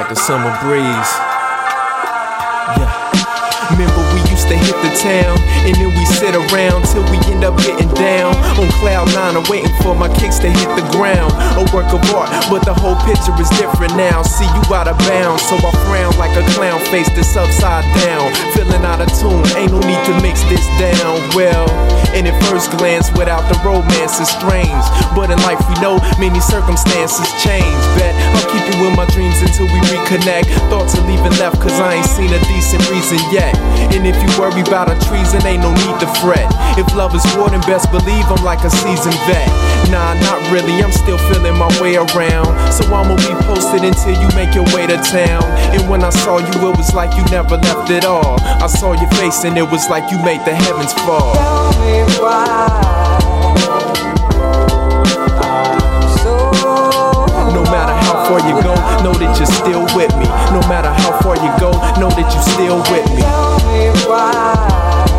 like the summer breeze. Yeah. Remember we used to hit the town, and then we sit around till we end up getting down on cloud nine, or waiting for my kicks to hit the ground. A work of art, but the whole picture is different now. See you out of bounds, so I frown like a clown face that's upside down. Feeling out of tune, ain't no need to mix this down. Well, and at first glance, without the romance is strange, but in life we know many circumstances change. Bet I'll keep you in my dreams until we reconnect. Thoughts of leaving left cause I ain't seen a decent reason yet. And if you worry about a treason, ain't no need to fret. If love is war, then best believe I'm like a seasoned vet. Nah, not really, I'm still feeling my way around. So I'ma be posted until you make your way to town. And when I saw you, it was like you never left at all. I saw your face and it was like you made the heavens fall. Tell me why I'm so no matter how far you go, know that you're still with me. No matter how far you go, know that you're still with me. Tell me why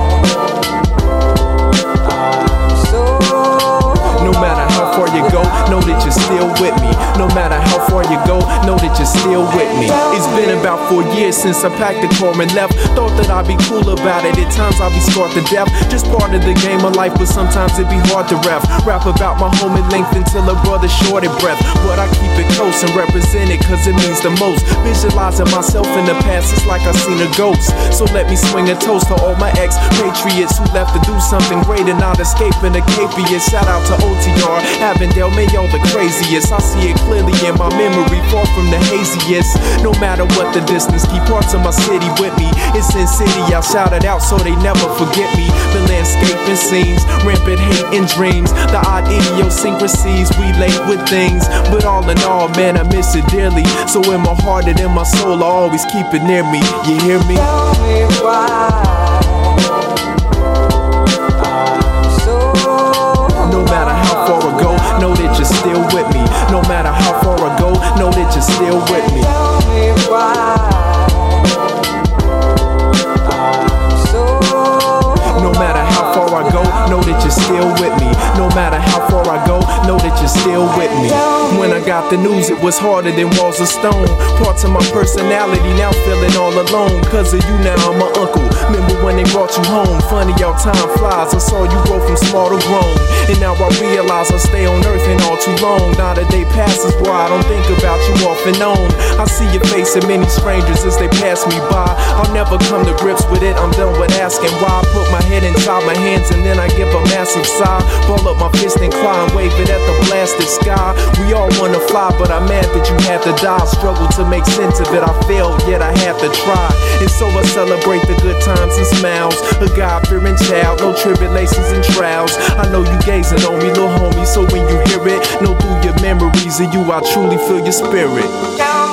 I'm so no matter how far you go, know that you're still with me. No matter how far you go, know that you're still with me. It's been about 4 years since I packed the car and left. Thought that I'd be cool about it. At times I'll be scarred to death. Just part of the game of life, but sometimes it be hard to rap about my home at length until a brother short of breath. But I keep it close and represent it cause it means the most. Visualizing myself in the past, it's like I seen a ghost. So let me swing a toast to all my ex-patriots who left to do something great and not escaping the capious. Shout out to OTR, Avondale, may y'all the craziest. I see it clearly in my memory, far from the haziest. No matter what the distance, keep parts of my city with me. It's in city, I'll shout it out so they never forget me. The landscape and scenes, rampant hate and dreams, the odd idiosyncrasies we late with things. But all in all, man, I miss it dearly. So in my heart and in my soul, I always keep it near me. You hear me? Tell me why I'm so no matter how far I go, know that you're still with me. No matter how far I go, know that you're still with me. Tell me why I'm so no matter how far I go, know that you're still with me. No matter how far I go, know that you're still with me. When I got the news, it was harder than walls of stone. Parts of my personality now feeling all alone. Cause of you now, I'm an uncle. Remember when they brought you home? Funny how time flies. I saw you grow from small to grown. And now I realize I stay on earth ain't all too long. Not a day passes where I don't think about you off and on. I see your face in many strangers as they pass me by. I'll never come to grips with it, I'm done with asking why. I put my head inside my hands and then I give a massive sigh. Ball up my fist and cry and wave it at the blasted sky. We all wanna fly, but I'm mad that you had to die. Struggle to make sense of it, I failed, yet I had to try. And so I celebrate the good times and smiles. A God-fearing child, no tribulations and trials. I know you gazing on me, little homie, so when you hear it, know through your memories of you, I truly feel your spirit.